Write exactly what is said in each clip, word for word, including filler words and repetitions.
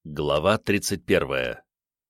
Глава тридцать первая.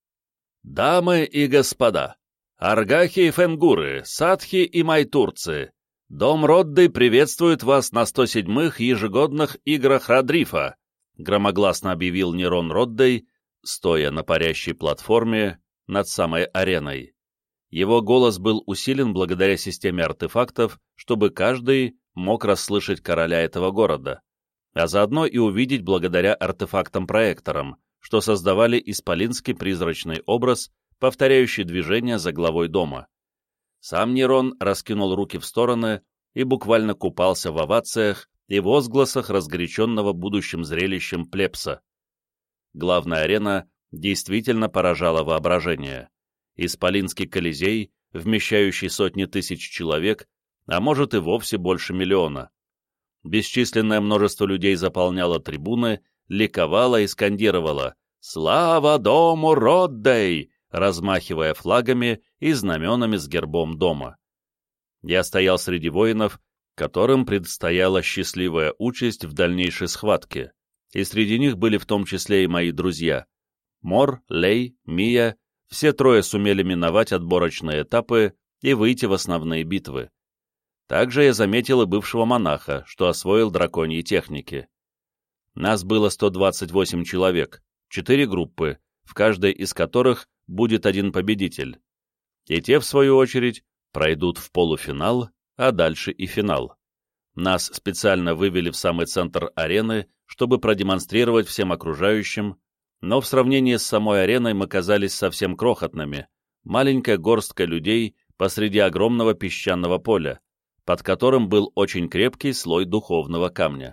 Дамы и господа, аргахи и фенгуры, садхи и майтурцы, дом Роддой приветствует вас на сто седьмых ежегодных играх Родрифа, громогласно объявил Нерон Роддой, стоя на парящей платформе над самой ареной. Его голос был усилен благодаря системе артефактов, чтобы каждый мог расслышать короля этого города, а заодно и увидеть благодаря артефактам-проекторам, что создавали исполинский призрачный образ, повторяющий движение за главой дома. Сам Нерон раскинул руки в стороны и буквально купался в овациях и возгласах разгоряченного будущим зрелищем плебса. Главная арена действительно поражала воображение. Исполинский Колизей, вмещающий сотни тысяч человек, а может и вовсе больше миллиона. Бесчисленное множество людей заполняло трибуны, ликовало и скандировало «Слава дому Роддой!», размахивая флагами и знаменами с гербом дома. Я стоял среди воинов, которым предстояла счастливая участь в дальнейшей схватке, и среди них были в том числе и мои друзья. Мор, Лей, Мия, все трое сумели миновать отборочные этапы и выйти в основные битвы. Также я заметил и бывшего монаха, что освоил драконьи техники. Нас было сто двадцать восемь человек, четыре группы, в каждой из которых будет один победитель. И те, в свою очередь, пройдут в полуфинал, а дальше и финал. Нас специально вывели в самый центр арены, чтобы продемонстрировать всем окружающим, но в сравнении с самой ареной мы казались совсем крохотными, маленькая горстка людей посреди огромного песчаного поля, под которым был очень крепкий слой духовного камня.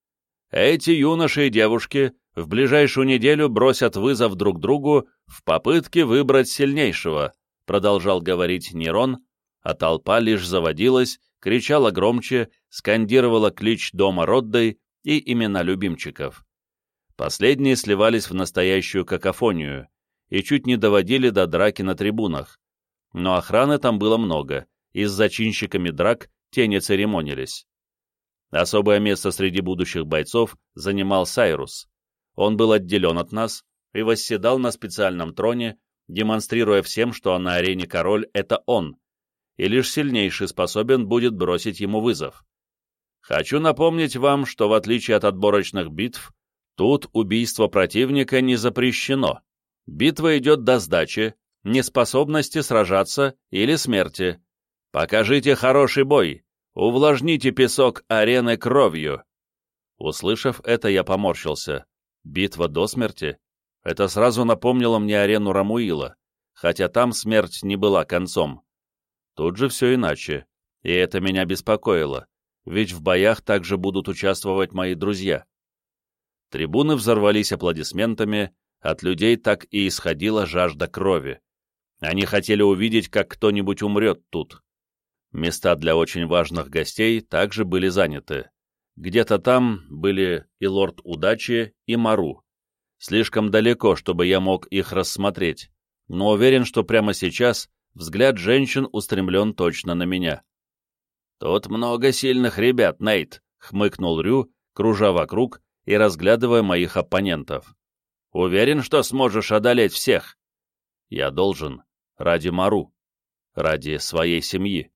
Эти юноши и девушки в ближайшую неделю бросят вызов друг другу в попытке выбрать сильнейшего, продолжал говорить Нерон, а толпа лишь заводилась, кричала громче, скандировала клич дома Роддой и имена любимчиков. Последние сливались в настоящую какофонию и чуть не доводили до драки на трибунах, но охраны там было много, и с зачинщиками драк те не церемонились. Особое место среди будущих бойцов занимал Сайрус. Он был отделен от нас и восседал на специальном троне, демонстрируя всем, что на арене король — это он, и лишь сильнейший способен будет бросить ему вызов. Хочу напомнить вам, что в отличие от отборочных битв, тут убийство противника не запрещено. Битва идет до сдачи, неспособности сражаться или смерти. Покажите хороший бой. Увлажните песок арены кровью!» Услышав это, я поморщился. Битва до смерти? Это сразу напомнило мне арену Рамуила, хотя там смерть не была концом. Тут же все иначе, и это меня беспокоило, ведь в боях также будут участвовать мои друзья. Трибуны взорвались аплодисментами, от людей так и исходила жажда крови. Они хотели увидеть, как кто-нибудь умрет тут. Места для очень важных гостей также были заняты. Где-то там были и лорд Удачи, и Мару. Слишком далеко, чтобы я мог их рассмотреть, но уверен, что прямо сейчас взгляд женщин устремлен точно на меня. «Тут много сильных ребят, Нейт», — хмыкнул Рю, кружа вокруг и разглядывая моих оппонентов. «Уверен, что сможешь одолеть всех?» «Я должен. Ради Мару. Ради своей семьи».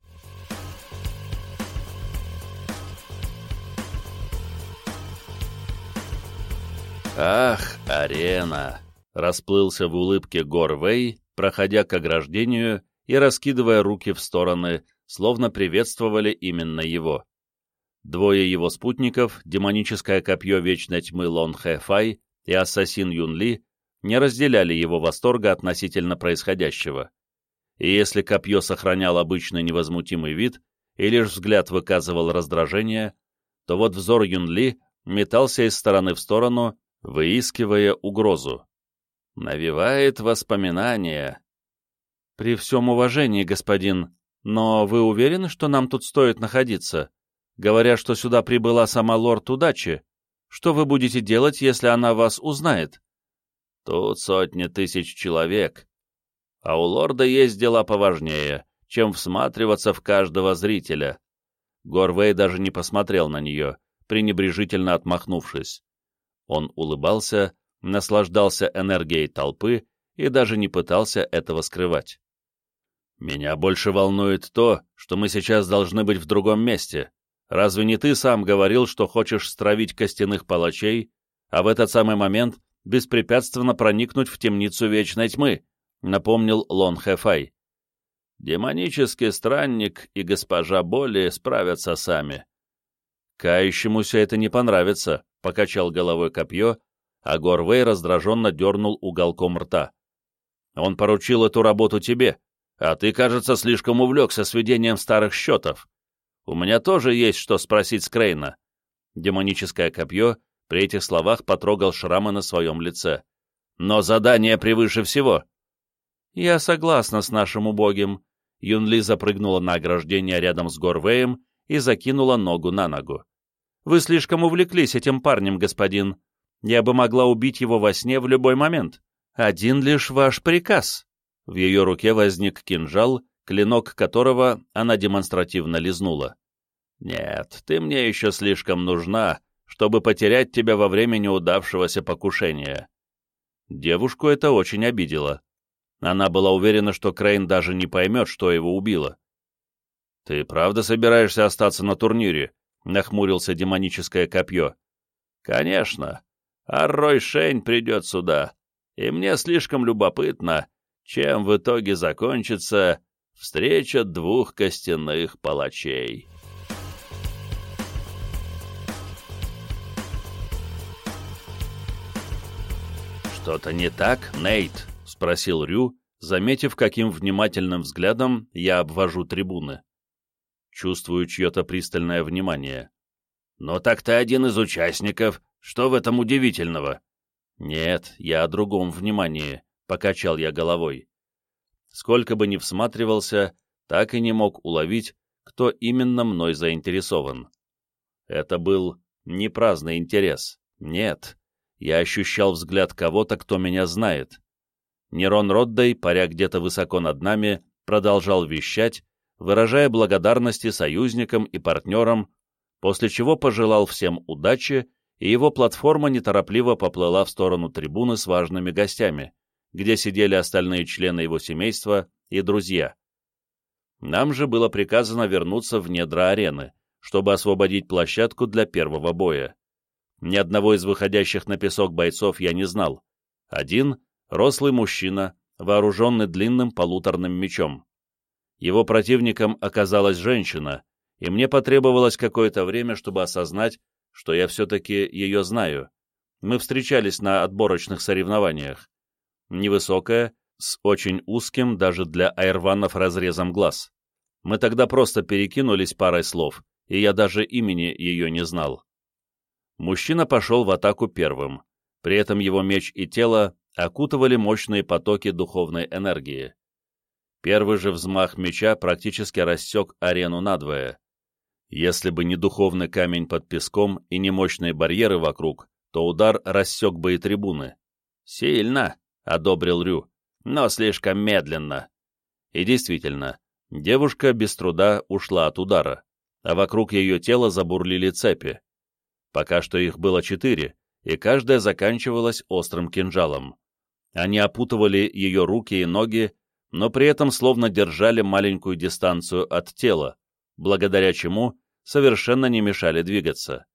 «Ах, арена!» — расплылся в улыбке Горвей, проходя к ограждению и раскидывая руки в стороны, словно приветствовали именно его. Двое его спутников, демоническое копье Вечной Тьмы Лон Хэ Фай и ассасин Юн Ли, не разделяли его восторга относительно происходящего. И если копье сохраняло обычный невозмутимый вид и лишь взгляд выказывал раздражение, то вот взор Юн Ли метался из стороны в сторону, выискивая угрозу. Навевает воспоминания. «При всем уважении, господин, но вы уверены, что нам тут стоит находиться? Говорят, что сюда прибыла сама лорд Удачи. Что вы будете делать, если она вас узнает?» «Тут сотни тысяч человек, а у лорда есть дела поважнее, чем всматриваться в каждого зрителя». Горвей даже не посмотрел на нее, пренебрежительно отмахнувшись. Он улыбался, наслаждался энергией толпы и даже не пытался этого скрывать. «Меня больше волнует то, что мы сейчас должны быть в другом месте. Разве не ты сам говорил, что хочешь стравить костяных палачей, а в этот самый момент беспрепятственно проникнуть в темницу Вечной Тьмы?» — напомнил Лон Хэфай. «Демонический странник и госпожа Боли справятся сами». «Кающемуся это не понравится», — покачал головой копье, а Горвей раздраженно дернул уголком рта. «Он поручил эту работу тебе, а ты, кажется, слишком увлекся сведением старых счетов. У меня тоже есть что спросить с Крейна». Демоническое копье при этих словах потрогал шрамы на своем лице. «Но задание превыше всего». «Я согласна с нашим убогим». Юнли запрыгнула на ограждение рядом с Горвеем и закинула ногу на ногу. «Вы слишком увлеклись этим парнем, господин. Я бы могла убить его во сне в любой момент. Один лишь ваш приказ». В ее руке возник кинжал, клинок которого она демонстративно лизнула. «Нет, ты мне еще слишком нужна, чтобы потерять тебя во время неудавшегося покушения». Девушку это очень обидело. Она была уверена, что Крейн даже не поймет, что его убило. «Ты правда собираешься остаться на турнире?» — нахмурился демоническое копье. «Конечно. А Рой Шень придет сюда, и мне слишком любопытно, чем в итоге закончится встреча двух костяных палачей». «Что-то не так, Нейт?» — спросил Рю, заметив, каким внимательным взглядом я обвожу трибуны. Чувствую чье-то пристальное внимание. «Но так ты один из участников. Что в этом удивительного?» «Нет, я о другом внимании», — покачал я головой. Сколько бы ни всматривался, так и не мог уловить, кто именно мной заинтересован. Это был не праздный интерес. Нет, я ощущал взгляд кого-то, кто меня знает. Нерон Роддей, паря где-то высоко над нами, продолжал вещать, выражая благодарности союзникам и партнерам, после чего пожелал всем удачи, и его платформа неторопливо поплыла в сторону трибуны с важными гостями, где сидели остальные члены его семейства и друзья. Нам же было приказано вернуться в недра арены, чтобы освободить площадку для первого боя. Ни одного из выходящих на песок бойцов я не знал. Один — рослый мужчина, вооруженный длинным полуторным мечом. Его противником оказалась женщина, и мне потребовалось какое-то время, чтобы осознать, что я все-таки ее знаю. Мы встречались на отборочных соревнованиях. Невысокая, с очень узким, даже для айрванов, разрезом глаз. Мы тогда просто перекинулись парой слов, и я даже имени ее не знал. Мужчина пошел в атаку первым, при этом его меч и тело окутывали мощные потоки духовной энергии. Первый же взмах меча практически рассек арену надвое. Если бы не духовный камень под песком и не мощные барьеры вокруг, то удар рассек бы и трибуны. «Сильно», — одобрил Рю, — «но слишком медленно». И действительно, девушка без труда ушла от удара, а вокруг ее тела забурлили цепи. Пока что их было четыре, и каждая заканчивалась острым кинжалом. Они опутывали ее руки и ноги, но при этом словно держали маленькую дистанцию от тела, благодаря чему совершенно не мешали двигаться.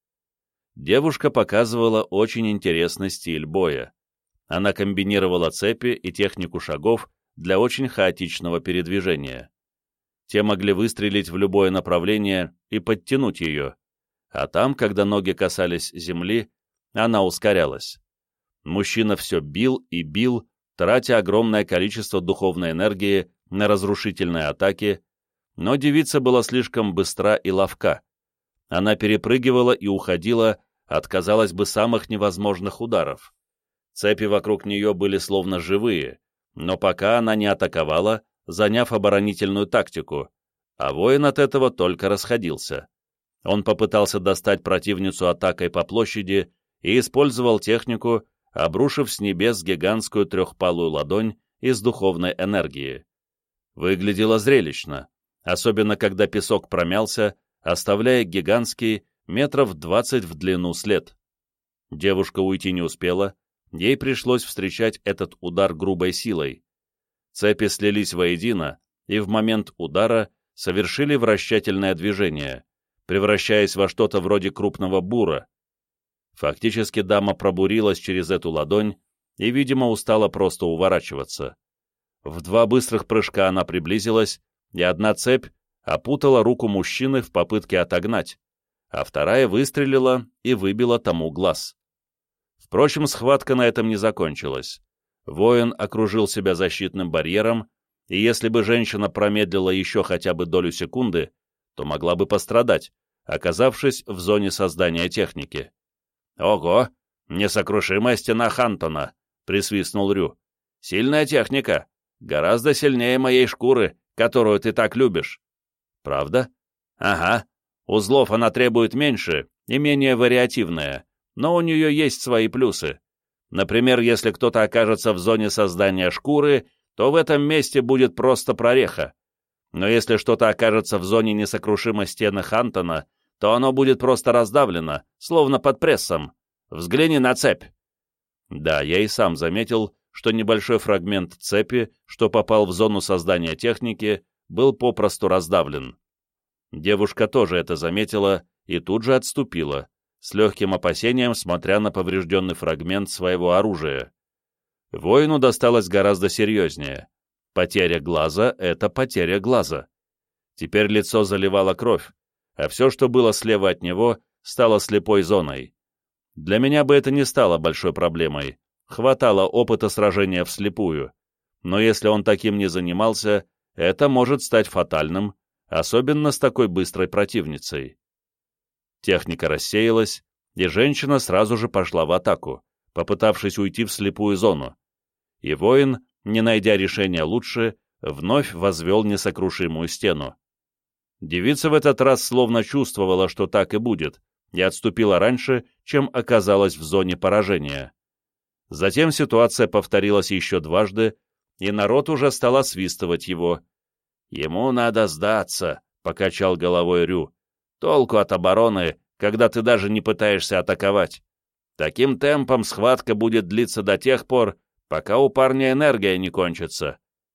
Девушка показывала очень интересный стиль боя. Она комбинировала цепи и технику шагов для очень хаотичного передвижения. Те могли выстрелить в любое направление и подтянуть ее, а там, когда ноги касались земли, она ускорялась. Мужчина все бил и бил, тратя огромное количество духовной энергии на разрушительные атаки, но девица была слишком быстра и ловка. Она перепрыгивала и уходила от, казалось бы, самых невозможных ударов. Цепи вокруг нее были словно живые, но пока она не атаковала, заняв оборонительную тактику, а воин от этого только расходился. Он попытался достать противницу атакой по площади и использовал технику, обрушив с небес гигантскую трехпалую ладонь из духовной энергии. Выглядело зрелищно, особенно когда песок промялся, оставляя гигантский метров двадцать в длину след. Девушка уйти не успела, ей пришлось встречать этот удар грубой силой. Цепи слились воедино, и в момент удара совершили вращательное движение, превращаясь во что-то вроде крупного бура. Фактически дама пробурилась через эту ладонь и, видимо, устала просто уворачиваться. В два быстрых прыжка она приблизилась, и одна цепь опутала руку мужчины в попытке отогнать, а вторая выстрелила и выбила тому глаз. Впрочем, схватка на этом не закончилась. Воин окружил себя защитным барьером, и если бы женщина промедлила еще хотя бы долю секунды, то могла бы пострадать, оказавшись в зоне создания техники. «Ого! Несокрушимая стена Хантона!» — присвистнул Рю. «Сильная техника! Гораздо сильнее моей шкуры, которую ты так любишь». «Правда?» «Ага. Узлов она требует меньше и менее вариативная, но у нее есть свои плюсы. Например, если кто-то окажется в зоне создания шкуры, то в этом месте будет просто прореха. Но если что-то окажется в зоне несокрушимой стены Хантона, то оно будет просто раздавлено, словно под прессом. Взгляни на цепь». Да, я и сам заметил, что небольшой фрагмент цепи, что попал в зону создания техники, был попросту раздавлен. Девушка тоже это заметила и тут же отступила, с легким опасением смотря на поврежденный фрагмент своего оружия. Воину досталось гораздо серьезнее. Потеря глаза — это потеря глаза. Теперь лицо заливало кровь, а все, что было слева от него, стало слепой зоной. Для меня бы это не стало большой проблемой. Хватало опыта сражения вслепую. Но если он таким не занимался, это может стать фатальным, особенно с такой быстрой противницей. Техника рассеялась, и женщина сразу же пошла в атаку, попытавшись уйти в слепую зону. И воин, не найдя решения лучше, вновь возвел несокрушимую стену. Девица в этот раз словно чувствовала, что так и будет, и отступила раньше, чем оказалась в зоне поражения. Затем ситуация повторилась еще дважды, и народ уже стал освистывать его. «Ему надо сдаться», — покачал головой Рю. «Толку от обороны, когда ты даже не пытаешься атаковать. Таким темпом схватка будет длиться до тех пор, пока у парня энергия не кончится».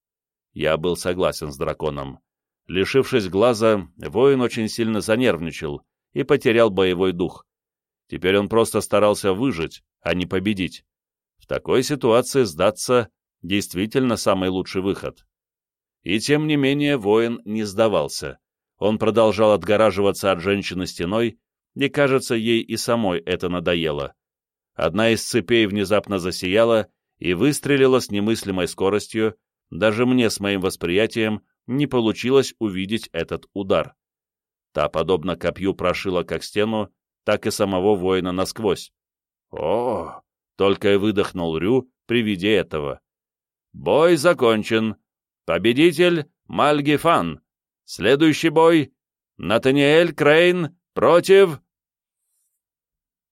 Я был согласен с драконом. Лишившись глаза, воин очень сильно занервничал и потерял боевой дух. Теперь он просто старался выжить, а не победить. В такой ситуации сдаться действительно самый лучший выход. И тем не менее воин не сдавался. Он продолжал отгораживаться от женщины стеной, и, кажется, ей и самой это надоело. Одна из цепей внезапно засияла и выстрелила с немыслимой скоростью, даже мне с моим восприятием не получилось увидеть этот удар. Та, подобно копью, прошила как стену, так и самого воина насквозь. «О!» — только и выдохнул Рю при виде этого. «Бой закончен. Победитель — Мальгифан. Следующий бой — Натаниэль Крейн против...»